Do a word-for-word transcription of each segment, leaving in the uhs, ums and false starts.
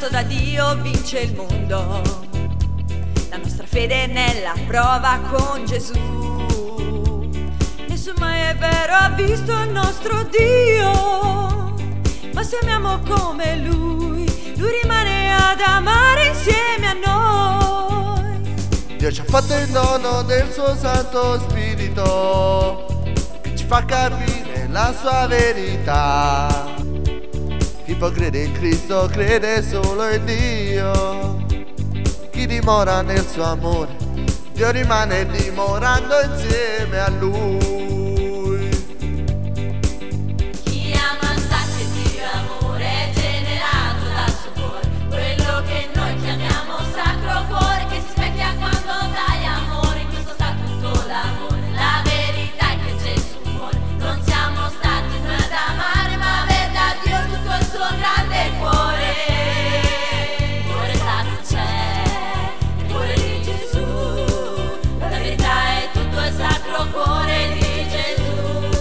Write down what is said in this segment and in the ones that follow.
dato da Dio vince il mondo. La nostra fede è nella prova con Gesù. Nessuno mai è vero ha visto il nostro Dio, ma se amiamo come Lui, Lui rimane ad amare insieme a noi. Dio ci ha fatto il dono del suo Santo Spirito, che ci fa capire la sua verità. Chi poi crede in Cristo crede solo in Dio. Chi dimora nel suo amore, Dio rimane dimorando insieme a Lui. Chi ama sa che Dio è amore, è generato dal suo cuore, quello che noi chiamiamo sacro cuore, che si specchia quando dai amore. In questo sta tutto l'amore. La verità è che Gesù muore. Non siamo stati noi ad amare, ma aver da Dio tutto il suo grande cuore. Il cuore sacro c'è, il cuore di Gesù. La verità è tutto il sacro cuore di Gesù.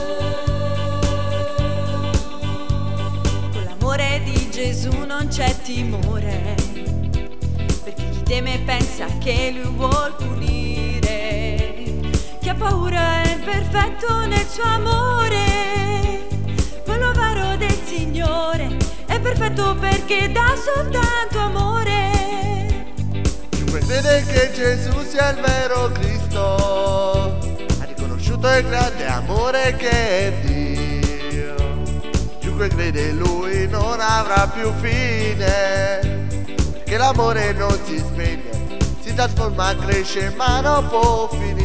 Con l'amore di Gesù non c'è timore, perché chi teme pensa che Lui vuol punire. Chi ha paura è imperfetto nel suo amore, quello vero del Signore è perfetto perché dà soltanto amore. Chiunque crede che Gesù sia il vero Cristo ha riconosciuto il grande amore che è Dio. Chiunque crede in Lui non avrà più fine, perché l'amore non si spegne, si trasforma, cresce ma non può finire.